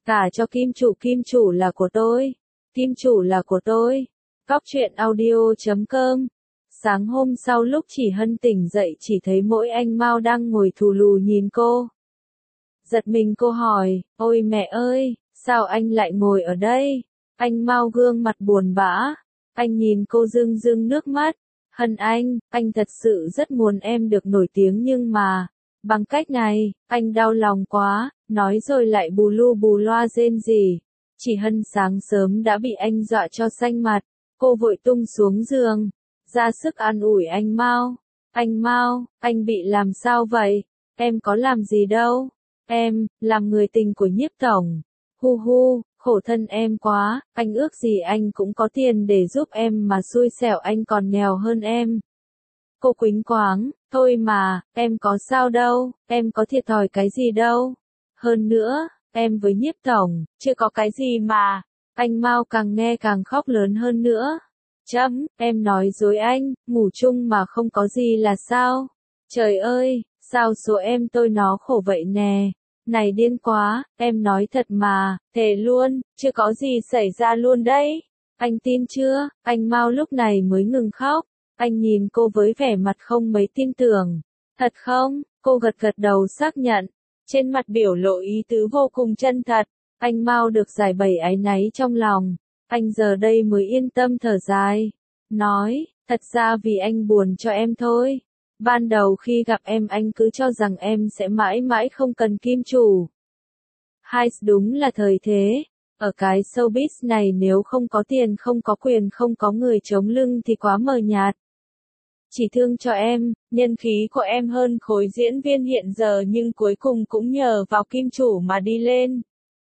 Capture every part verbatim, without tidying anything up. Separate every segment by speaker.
Speaker 1: Gả cho kim chủ, kim chủ là của tôi. Kim chủ là của tôi. Góc truyện audio chấm com. Sáng hôm sau lúc Chỉ Hân tỉnh dậy chỉ thấy mỗi anh Mao đang ngồi thù lù nhìn cô. Giật mình cô hỏi, ôi mẹ ơi, sao anh lại ngồi ở đây? Anh Mao gương mặt buồn bã. Anh nhìn cô rưng rưng nước mắt. Hân anh, anh thật sự rất muốn em được nổi tiếng nhưng mà, bằng cách này, anh đau lòng quá, nói rồi lại bù lu bù loa rên rỉ. Chỉ Hân sáng sớm đã bị anh dọa cho xanh mặt, cô vội tung xuống giường, ra sức an ủi anh Mao. Anh Mao, anh bị làm sao vậy? Em có làm gì đâu. Em, làm người tình của Nhiếp tổng. Hu hu, khổ thân em quá, anh ước gì anh cũng có tiền để giúp em mà xui xẻo anh còn nghèo hơn em. Cô quýnh quáng, thôi mà, em có sao đâu, em có thiệt thòi cái gì đâu. Hơn nữa, em với Nhiếp tổng, chưa có cái gì mà. Anh Mao càng nghe càng khóc lớn hơn nữa. Chấm, em nói dối anh, ngủ chung mà không có gì là sao? Trời ơi, sao số em tôi nó khổ vậy nè. Này điên quá, em nói thật mà, thề luôn, chưa có gì xảy ra luôn đấy. Anh tin chưa? Anh Mao lúc này mới ngừng khóc. Anh nhìn cô với vẻ mặt không mấy tin tưởng. Thật không? Cô gật gật đầu xác nhận. Trên mặt biểu lộ ý tứ vô cùng chân thật. Anh Mao được giải bày áy náy trong lòng. Anh giờ đây mới yên tâm thở dài. Nói, thật ra vì anh buồn cho em thôi. Ban đầu khi gặp em anh cứ cho rằng em sẽ mãi mãi không cần kim chủ. Hai, đúng là thời thế. Ở cái showbiz này nếu không có tiền, không có quyền, không có người chống lưng thì quá mờ nhạt. Chỉ thương cho em, nhân khí của em hơn khối diễn viên hiện giờ nhưng cuối cùng cũng nhờ vào kim chủ mà đi lên.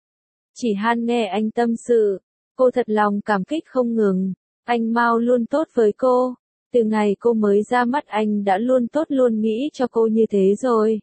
Speaker 1: Chỉ Han nghe anh tâm sự, cô thật lòng cảm kích không ngừng. Anh Mao luôn tốt với cô. Từ ngày cô mới ra mắt anh đã luôn tốt, luôn nghĩ cho cô như thế rồi.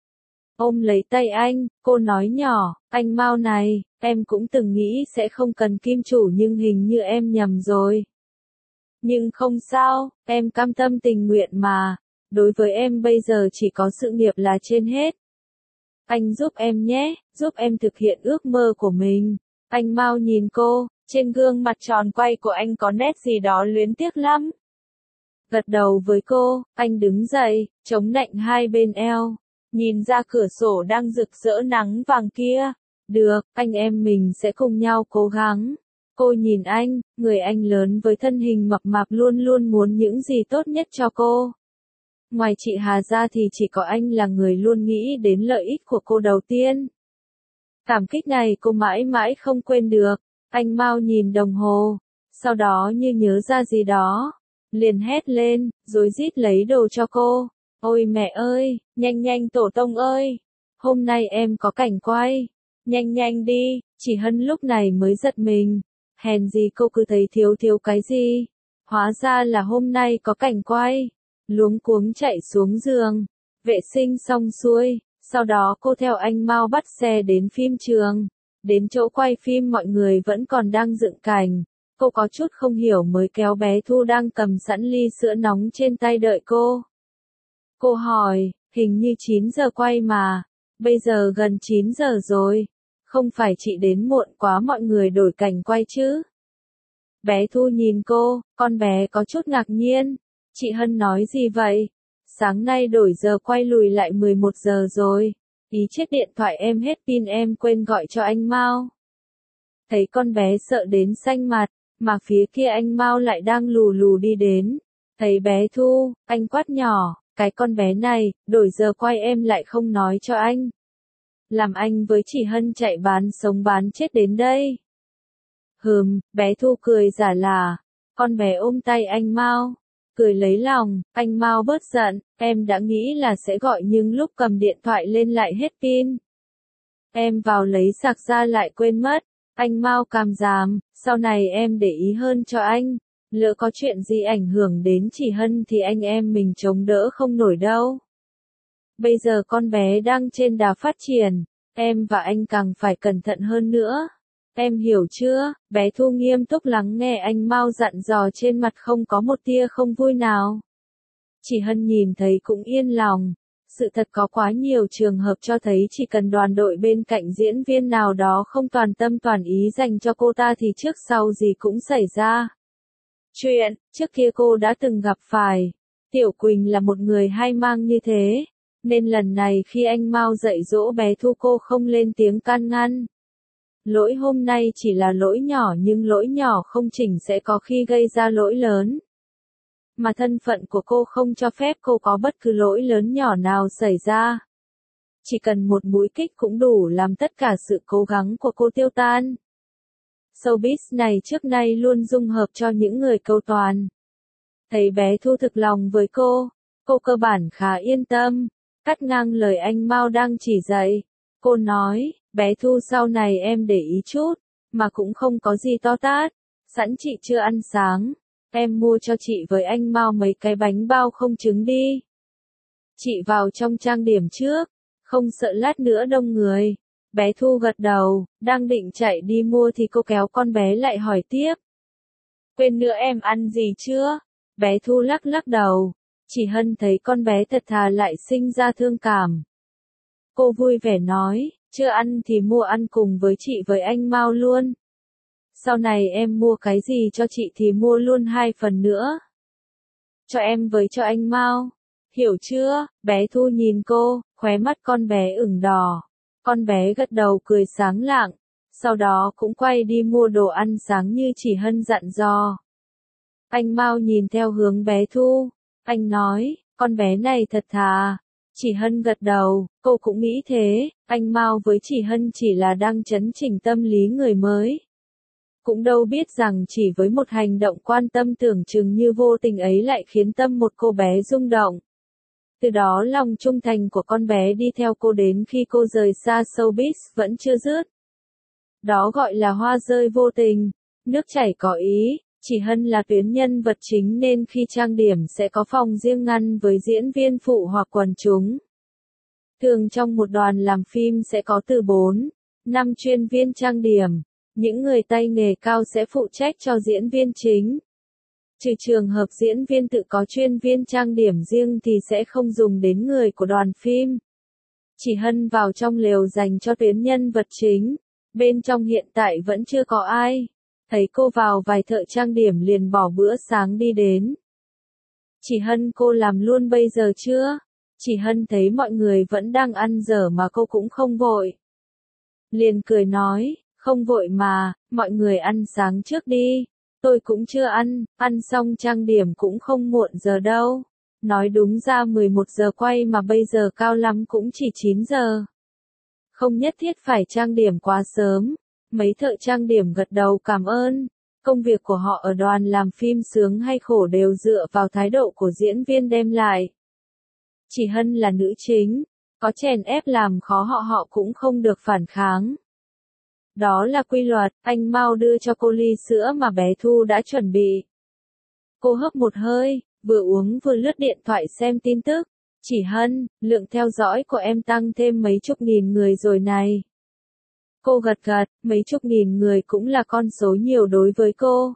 Speaker 1: Ôm lấy tay anh, cô nói nhỏ, anh Mao này, em cũng từng nghĩ sẽ không cần kim chủ nhưng hình như em nhầm rồi. Nhưng không sao, em cam tâm tình nguyện mà. Đối với em bây giờ chỉ có sự nghiệp là trên hết. Anh giúp em nhé, giúp em thực hiện ước mơ của mình. Anh Mao nhìn cô, trên gương mặt tròn quay của anh có nét gì đó luyến tiếc lắm. Gật đầu với cô, anh đứng dậy, chống nạnh hai bên eo, nhìn ra cửa sổ đang rực rỡ nắng vàng kia. Được, anh em mình sẽ cùng nhau cố gắng. Cô nhìn anh, người anh lớn với thân hình mập mạp luôn luôn muốn những gì tốt nhất cho cô. Ngoài chị Hà ra thì chỉ có anh là người luôn nghĩ đến lợi ích của cô đầu tiên. Cảm kích này cô mãi mãi không quên được. Anh Mao nhìn đồng hồ, sau đó như nhớ ra gì đó, liền hét lên, rối rít lấy đồ cho cô. Ôi mẹ ơi, nhanh nhanh tổ tông ơi, hôm nay em có cảnh quay, nhanh nhanh đi. Chỉ Hân lúc này mới giật mình, hèn gì cô cứ thấy thiếu thiếu cái gì, hóa ra là hôm nay có cảnh quay. Luống cuống chạy xuống giường, vệ sinh xong xuôi, sau đó cô theo anh Mao bắt xe đến phim trường. Đến chỗ quay phim mọi người vẫn còn đang dựng cảnh. Cô có chút không hiểu mới kéo bé Thu đang cầm sẵn ly sữa nóng trên tay đợi cô. Cô hỏi, hình như chín giờ quay mà, bây giờ gần chín giờ rồi, không phải chị đến muộn quá mọi người đổi cảnh quay chứ? Bé Thu nhìn cô, con bé có chút ngạc nhiên. Chị Hân nói gì vậy? Sáng nay đổi giờ quay lùi lại mười một giờ rồi. Ý chết điện thoại em hết pin em quên gọi cho anh Mao. Thấy con bé sợ đến xanh mặt, mà phía kia anh Mao lại đang lù lù đi đến. Thấy bé Thu, anh quát nhỏ, cái con bé này, đổi giờ quay em lại không nói cho anh. Làm anh với chị Hân chạy bán sống bán chết đến đây. Hừm, bé Thu cười giả là, con bé ôm tay anh Mao, cười lấy lòng, anh Mao bớt giận, em đã nghĩ là sẽ gọi nhưng lúc cầm điện thoại lên lại hết pin. Em vào lấy sạc ra lại quên mất, anh Mao càm ràm, sau này em để ý hơn cho anh, lỡ có chuyện gì ảnh hưởng đến chị Hân thì anh em mình chống đỡ không nổi đâu. Bây giờ con bé đang trên đà phát triển, em và anh càng phải cẩn thận hơn nữa. Em hiểu chưa? Bé Thu nghiêm túc lắng nghe anh Mao dặn dò, trên mặt không có một tia không vui nào. Chỉ Hân nhìn thấy cũng yên lòng. Sự thật có quá nhiều trường hợp cho thấy chỉ cần đoàn đội bên cạnh diễn viên nào đó không toàn tâm toàn ý dành cho cô ta thì trước sau gì cũng xảy ra chuyện. Trước kia cô đã từng gặp phải. Tiểu Quỳnh là một người hay mang như thế, nên lần này khi anh Mao dạy dỗ bé Thu cô không lên tiếng can ngăn. Lỗi hôm nay chỉ là lỗi nhỏ nhưng lỗi nhỏ không chỉnh sẽ có khi gây ra lỗi lớn. Mà thân phận của cô không cho phép cô có bất cứ lỗi lớn nhỏ nào xảy ra. Chỉ cần một mũi kích cũng đủ làm tất cả sự cố gắng của cô tiêu tan. Showbiz này trước nay luôn dung hợp cho những người cầu toàn. Thấy bé Thu thực lòng với cô, cô cơ bản khá yên tâm, cắt ngang lời anh Mao đang chỉ dạy. Cô nói, bé Thu sau này em để ý chút, mà cũng không có gì to tát. Sẵn chị chưa ăn sáng, em mua cho chị với anh Mao mấy cái bánh bao không trứng đi. Chị vào trong trang điểm trước, không sợ lát nữa đông người. Bé Thu gật đầu, đang định chạy đi mua thì cô kéo con bé lại hỏi tiếp. Quên nữa em ăn gì chưa? Bé Thu lắc lắc đầu. Chị Hân thấy con bé thật thà lại sinh ra thương cảm. Cô vui vẻ nói, chưa ăn thì mua ăn cùng với chị với anh Mao luôn. Sau này em mua cái gì cho chị thì mua luôn hai phần nữa. Cho em với cho anh Mao. Hiểu chưa? Bé Thu nhìn cô, khóe mắt con bé ửng đỏ. Con bé gật đầu cười sáng lạng, sau đó cũng quay đi mua đồ ăn sáng như chị Hân dặn dò. Anh Mao nhìn theo hướng bé Thu, anh nói, con bé này thật thà. Chị Hân gật đầu, cô cũng nghĩ thế, anh Mao với chị Hân chỉ là đang chấn chỉnh tâm lý người mới. Cũng đâu biết rằng chỉ với một hành động quan tâm tưởng chừng như vô tình ấy lại khiến tâm một cô bé rung động. Từ đó lòng trung thành của con bé đi theo cô đến khi cô rời xa showbiz vẫn chưa dứt. Đó gọi là hoa rơi vô tình, nước chảy có ý. Chị Hân là tuyến nhân vật chính nên khi trang điểm sẽ có phòng riêng ngăn với diễn viên phụ hoặc quần chúng. Thường trong một đoàn làm phim sẽ có từ bốn, năm chuyên viên trang điểm. Những người tay nghề cao sẽ phụ trách cho diễn viên chính. Trừ trường hợp diễn viên tự có chuyên viên trang điểm riêng thì sẽ không dùng đến người của đoàn phim. Chị Hân vào trong lều dành cho tuyến nhân vật chính. Bên trong hiện tại vẫn chưa có ai. Thấy cô vào vài thợ trang điểm liền bỏ bữa sáng đi đến. Chị Hân cô làm luôn bây giờ chưa? Chị Hân thấy mọi người vẫn đang ăn dở mà cô cũng không vội. Liền cười nói, không vội mà, mọi người ăn sáng trước đi. Tôi cũng chưa ăn, ăn xong trang điểm cũng không muộn giờ đâu. Nói đúng ra mười một giờ quay mà bây giờ cao lắm cũng chỉ chín giờ. Không nhất thiết phải trang điểm quá sớm. Mấy thợ trang điểm gật đầu cảm ơn. Công việc của họ ở đoàn làm phim sướng hay khổ đều dựa vào thái độ của diễn viên đem lại. Chị Hân là nữ chính, có chèn ép làm khó họ họ cũng không được phản kháng. Đó là quy luật, anh Mao đưa cho cô ly sữa mà bé Thu đã chuẩn bị. Cô hớp một hơi, vừa uống vừa lướt điện thoại xem tin tức. Chị Hân, lượng theo dõi của em tăng thêm mấy chục nghìn người rồi này. Cô gật gật, mấy chục nghìn người cũng là con số nhiều đối với cô.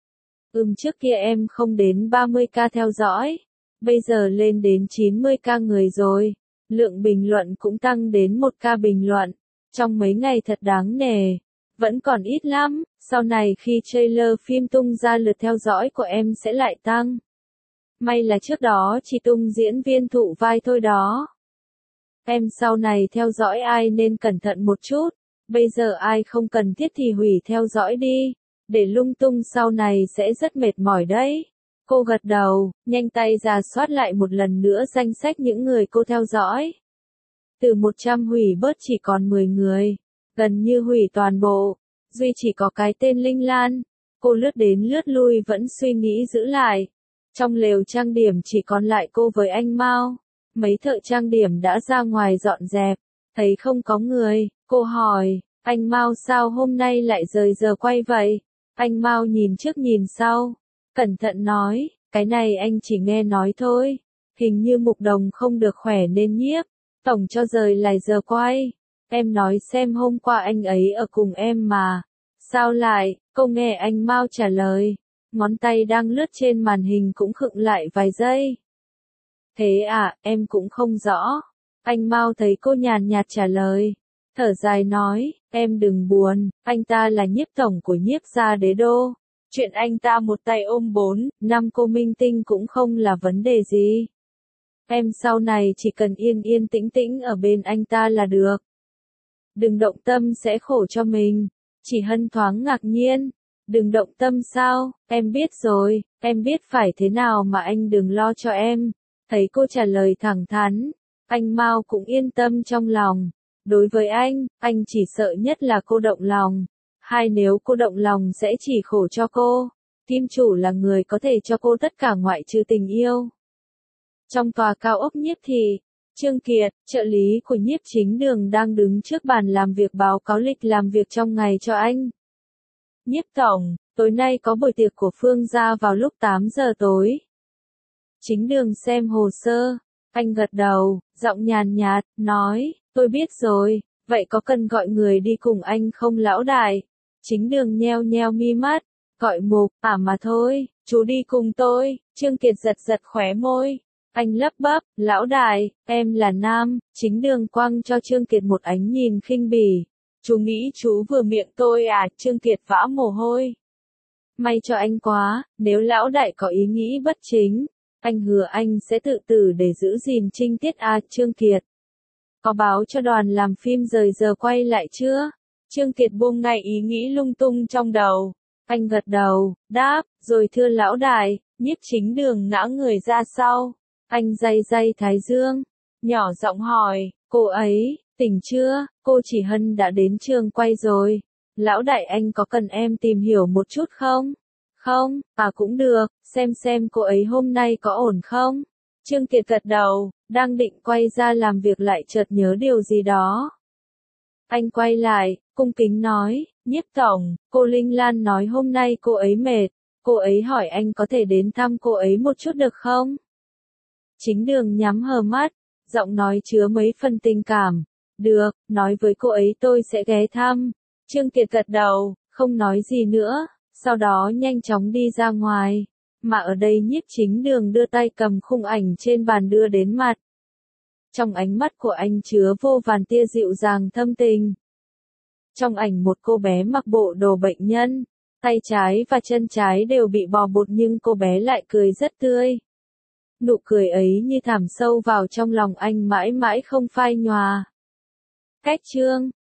Speaker 1: Ừm trước kia em không đến ba mươi k theo dõi, bây giờ lên đến chín mươi k người rồi. Lượng bình luận cũng tăng đến một k bình luận. Trong mấy ngày thật đáng nể, vẫn còn ít lắm, sau này khi trailer phim tung ra lượt theo dõi của em sẽ lại tăng. May là trước đó chỉ tung diễn viên thụ vai thôi đó. Em sau này theo dõi ai nên cẩn thận một chút, bây giờ ai không cần thiết thì hủy theo dõi đi, để lung tung sau này sẽ rất mệt mỏi đấy. Cô gật đầu, nhanh tay rà soát lại một lần nữa danh sách những người cô theo dõi. Từ một trăm hủy bớt chỉ còn mười người, gần như hủy toàn bộ, duy chỉ có cái tên Linh Lan. Cô lướt đến lướt lui vẫn suy nghĩ giữ lại. Trong lều trang điểm chỉ còn lại cô với anh Mao. Mấy thợ trang điểm đã ra ngoài dọn dẹp, thấy không có người, cô hỏi, anh Mao sao hôm nay lại rời giờ quay vậy? Anh Mao nhìn trước nhìn sau, cẩn thận nói, cái này anh chỉ nghe nói thôi, hình như Mục Đồng không được khỏe nên nhiếp, tổng cho rời lại giờ quay. Em nói xem hôm qua anh ấy ở cùng em mà. Sao lại? Cô nghe anh Mao trả lời. Ngón tay đang lướt trên màn hình cũng khựng lại vài giây. Thế à, em cũng không rõ. Anh Mao thấy cô nhàn nhạt trả lời. Thở dài nói, em đừng buồn, anh ta là nhiếp tổng của nhiếp gia đế đô. Chuyện anh ta một tay ôm bốn, năm cô minh tinh cũng không là vấn đề gì. Em sau này chỉ cần yên yên tĩnh tĩnh ở bên anh ta là được. Đừng động tâm sẽ khổ cho mình. Chỉ Hân thoáng ngạc nhiên. Đừng động tâm sao, em biết rồi, em biết phải thế nào mà anh đừng lo cho em. Thấy cô trả lời thẳng thắn, anh Mao cũng yên tâm trong lòng. Đối với anh, anh chỉ sợ nhất là cô động lòng. Hai nếu cô động lòng sẽ chỉ khổ cho cô. Kim chủ là người có thể cho cô tất cả ngoại trừ tình yêu. Trong tòa cao ốc nhiếp thị, Trương Kiệt, trợ lý của nhiếp chính đường đang đứng trước bàn làm việc báo cáo lịch làm việc trong ngày cho anh. Nhiếp tổng, tối nay có buổi tiệc của Phương gia vào lúc tám giờ tối. Chính đường xem hồ sơ, anh gật đầu, giọng nhàn nhạt, nói, tôi biết rồi, vậy có cần gọi người đi cùng anh không lão đại? Chính đường nheo nheo mi mắt, gọi Mục, à mà thôi, chú đi cùng tôi. Trương Kiệt giật giật khóe môi. Anh lắp bắp, lão đại, em là nam. Chính đường quăng cho Trương Kiệt một ánh nhìn khinh bỉ. Chú nghĩ chú vừa miệng tôi à? Trương Kiệt vã mồ hôi. May cho anh quá, nếu lão đại có ý nghĩ bất chính, anh hứa anh sẽ tự tử để giữ gìn trinh tiết à. Trương Kiệt, có báo cho đoàn làm phim rời giờ quay lại chưa? Trương Kiệt buông ngay ý nghĩ lung tung trong đầu. Anh gật đầu, đáp, rồi thưa lão đại. Nhiếp chính đường ngã người ra sau. Anh day day thái dương, nhỏ giọng hỏi, cô ấy, tỉnh chưa? Cô Chỉ Hân đã đến trường quay rồi. Lão đại anh có cần em tìm hiểu một chút không? Không, à cũng được, xem xem cô ấy hôm nay có ổn không? Trương Kiệt gật đầu, đang định quay ra làm việc lại chợt nhớ điều gì đó. Anh quay lại, cung kính nói, nhiếp tổng, cô Linh Lan nói hôm nay cô ấy mệt, cô ấy hỏi anh có thể đến thăm cô ấy một chút được không? Chính đường nhắm hờ mắt, giọng nói chứa mấy phần tình cảm. Được, nói với cô ấy tôi sẽ ghé thăm. Trương Kiệt gật đầu, không nói gì nữa, sau đó nhanh chóng đi ra ngoài. Mà ở đây nhiếp chính đường đưa tay cầm khung ảnh trên bàn đưa đến mặt. Trong ánh mắt của anh chứa vô vàn tia dịu dàng thâm tình. Trong ảnh một cô bé mặc bộ đồ bệnh nhân, tay trái và chân trái đều bị bò bột nhưng cô bé lại cười rất tươi. Nụ cười ấy như thẳm sâu vào trong lòng anh mãi mãi không phai nhòa. Cách chương